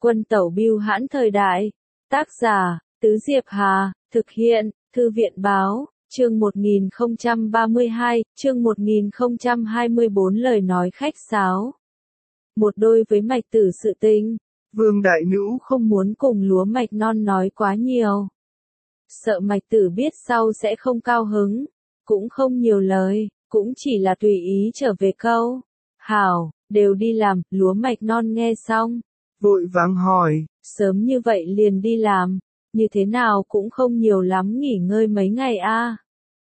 Quân tẩu bưu hãn thời đại. Tác giả, Tứ Diệp Hà, thực hiện, Thư viện báo, chương 1032, chương 1024 lời nói khách sáo. Một đôi với Mạch Tử sự tình. Vương Đại Nữ không muốn cùng Lúa Mạch Non nói quá nhiều. Sợ Mạch Tử biết sau sẽ không cao hứng, cũng không nhiều lời, cũng chỉ là tùy ý trở về câu. Hảo, đều đi làm. Lúa Mạch Non nghe xong, vội vàng hỏi, sớm như vậy liền đi làm, như thế nào cũng không nhiều lắm nghỉ ngơi mấy ngày a.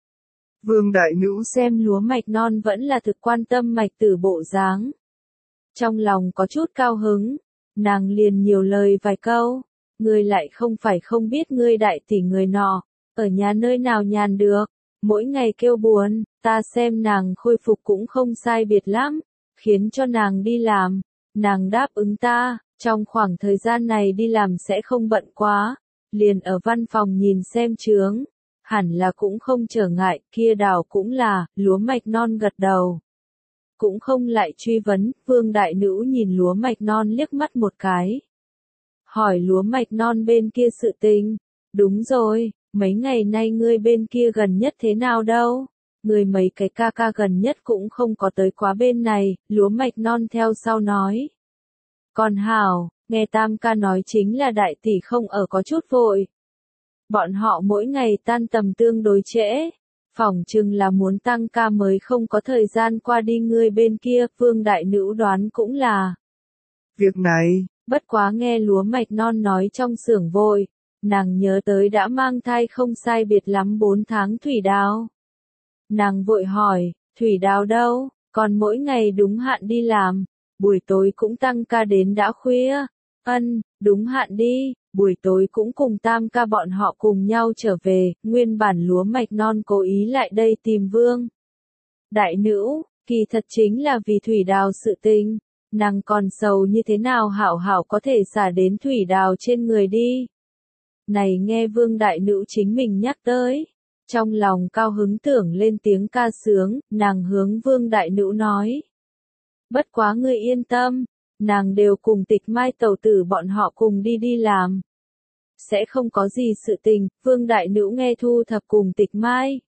Vương Đại Nữ xem Lúa Mạch Non vẫn là thực quan tâm Mạch Tử bộ dáng. Trong lòng có chút cao hứng, nàng liền nhiều lời vài câu, ngươi lại không phải không biết ngươi đại tỷ người nọ, ở nhà nơi nào nhàn được, mỗi ngày kêu buồn, ta xem nàng khôi phục cũng không sai biệt lắm, khiến cho nàng đi làm, nàng đáp ứng ta, trong khoảng thời gian này đi làm sẽ không bận quá, liền ở văn phòng nhìn xem chướng, hẳn là cũng không trở ngại, kia đảo cũng là. Lúa Mạch Non gật đầu. Cũng không lại truy vấn. Vương Đại Nữ nhìn Lúa Mạch Non liếc mắt một cái. Hỏi Lúa Mạch Non bên kia sự tình. Đúng rồi, mấy ngày nay ngươi bên kia gần nhất thế nào đâu? Ngươi mấy cái ca ca gần nhất cũng không có tới quá bên này. Lúa Mạch Non theo sau nói. Còn hảo, nghe Tam ca nói chính là đại tỷ không ở có chút vội. Bọn họ mỗi ngày tan tầm tương đối trễ. Phỏng chừng là muốn tăng ca mới không có thời gian qua đi ngươi bên kia. Vương Đại Nữ đoán cũng là việc này. Bất quá nghe Lúa Mạch Non nói trong xưởng vội, nàng nhớ tới đã mang thai không sai biệt lắm 4 tháng Thủy Đào. Nàng vội hỏi, Thủy Đào đâu, còn mỗi ngày đúng hạn đi làm, buổi tối cũng tăng ca đến đã khuya. Ân, đúng hạn đi, buổi tối cũng cùng Tam ca bọn họ cùng nhau trở về. Nguyên bản Lúa Mạch Non cố ý lại đây tìm Vương Đại Nữ, kỳ thật chính là vì Thủy Đào sự tình. Nàng còn sầu như thế nào hảo hảo có thể xả đến Thủy Đào trên người đi. Này nghe Vương Đại Nữ chính mình nhắc tới, trong lòng cao hứng tưởng lên tiếng ca sướng, nàng hướng Vương Đại Nữ nói. Bất quá ngươi yên tâm, nàng đều cùng Tịch Mai tẩu tử bọn họ cùng đi làm. Sẽ không có gì sự tình. Vương Đại Nữ nghe thu thập cùng Tịch Mai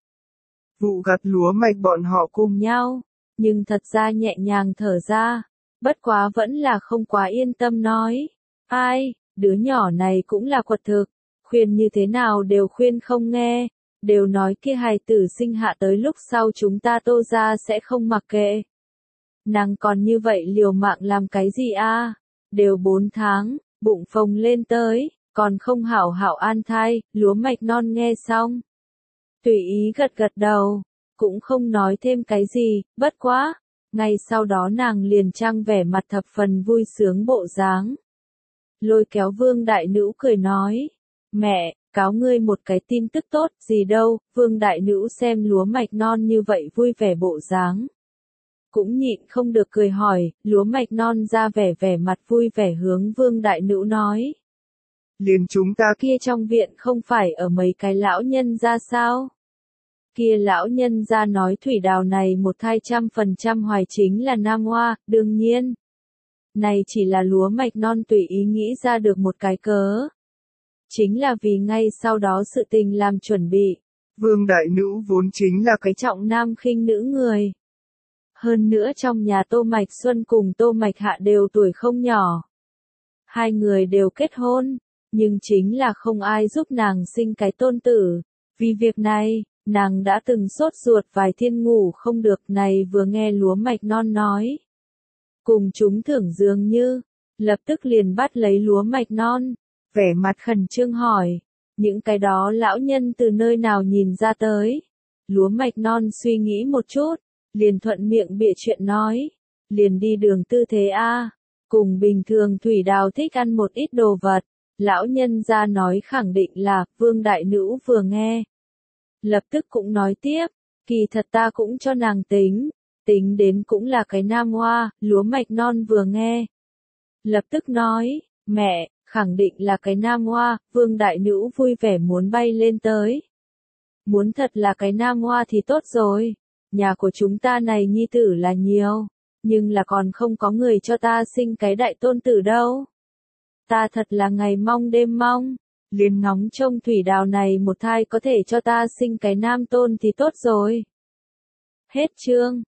vụ gặt lúa mạch bọn họ cùng nhau, nhưng thật ra nhẹ nhàng thở ra. Bất quá vẫn là không quá yên tâm nói. Ai, đứa nhỏ này cũng là quật thực, khuyên như thế nào đều khuyên không nghe, đều nói kia hài tử sinh hạ tới lúc sau chúng ta Tô gia sẽ không mặc kệ. Nàng còn như vậy liều mạng làm cái gì a? Đều 4 tháng, bụng phồng lên tới, còn không hảo hảo an thai. Lúa Mạch Non nghe xong, tùy ý gật gật đầu, cũng không nói thêm cái gì. Bất quá, ngay sau đó nàng liền trang vẻ mặt thập phần vui sướng bộ dáng. Lôi kéo Vương Đại Nữ cười nói, mẹ, cáo ngươi một cái tin tức tốt. Gì đâu? Vương Đại Nữ xem Lúa Mạch Non như vậy vui vẻ bộ dáng, cũng nhịn không được cười hỏi. Lúa Mạch Non ra vẻ mặt vui vẻ hướng Vương Đại Nữ nói. Liền chúng ta kia trong viện không phải ở mấy cái lão nhân ra sao? Kia lão nhân ra nói Thủy Đào này một thai 100% hoài chính là nam hoa. Đương nhiên, này chỉ là Lúa Mạch Non tùy ý nghĩ ra được một cái cớ. Chính là vì ngay sau đó sự tình làm chuẩn bị. Vương Đại Nữ vốn chính là cái trọng nam khinh nữ người. Hơn nữa trong nhà Tô Mạch Xuân cùng Tô Mạch Hạ đều tuổi không nhỏ. Hai người đều kết hôn, nhưng chính là không ai giúp nàng sinh cái tôn tử. Vì việc này, nàng đã từng sốt ruột vài thiên ngủ không được. Này vừa nghe Lúa Mạch Non nói, cùng chúng thưởng dường như, lập tức liền bắt lấy Lúa Mạch Non, vẻ mặt khẩn trương hỏi, những cái đó lão nhân từ nơi nào nhìn ra tới? Lúa Mạch Non suy nghĩ một chút, liền thuận miệng bịa chuyện nói, liền đi đường tư thế a, cùng bình thường Thủy Đào thích ăn một ít đồ vật. Lão nhân ra nói khẳng định là. Vương Đại Nữ vừa nghe, lập tức cũng nói tiếp, kỳ thật ta cũng cho nàng tính đến cũng là cái nam hoa. Lúa Mạch Non vừa nghe, lập tức nói, mẹ, khẳng định là cái nam hoa. Vương Đại Nữ vui vẻ muốn bay lên tới. Muốn thật là cái nam hoa thì tốt rồi, nhà của chúng ta này nhi tử là nhiều, nhưng là còn không có người cho ta sinh cái đại tôn tử đâu. ta thật là ngày mong đêm mong. Liền ngóng trông thủy đào này một thai có thể cho ta sinh cái nam tôn thì tốt rồi. Hết chương.